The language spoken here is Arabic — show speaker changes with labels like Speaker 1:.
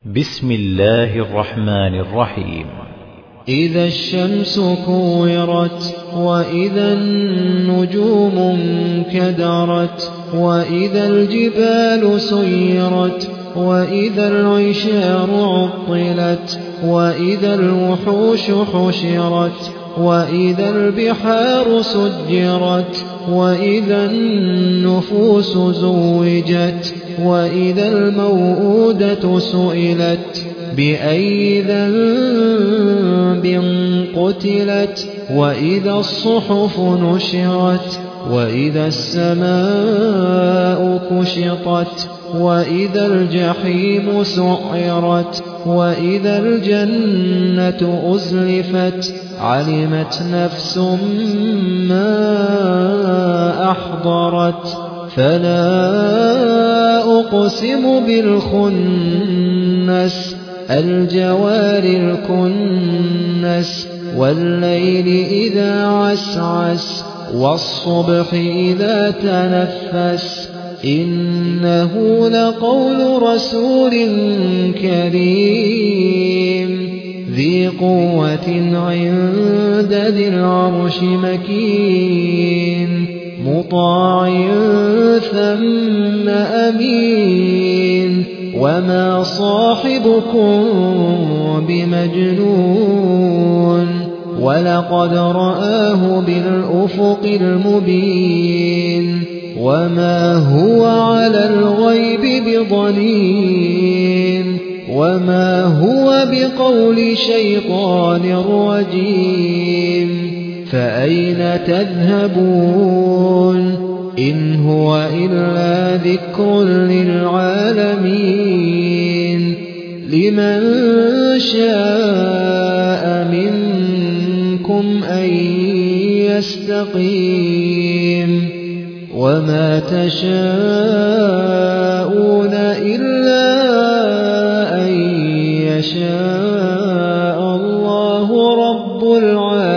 Speaker 1: بسم الله الرحمن الرحيم.
Speaker 2: إذا الشمس كورت وإذا النجوم انكدرت وإذا الجبال سيرت وإذا العشار عطلت وإذا الوحوش حشرت وإذا البحار سجرت وإذا النفوس زوجت وإذا الموءودة سئلت بأي ذنب قتلت وإذا الصحف نشرت وإذا السماء كشطت وإذا الجحيم سعرت وإذا الجنة أزلفت علمت نفس ما أحضرت فلا أقسم بالخنس الجوار الكنس والليل إذا عسعس والصبح إذا تنفس إنه لقول رسول كريم ذي قوة عند ذي العرش مكين مطاع ثم أمين وما صاحبكم بمجنون ولقد رآه بالأفق المبين وما هو على الغيب بضنين وما هو بقول شيطان رجيم فأين تذهبون إن هو إلا ذكر للعالمين لمن شاء منكم أن يستقيم وما تشاءون إلا أن يشاء الله رب العالمين.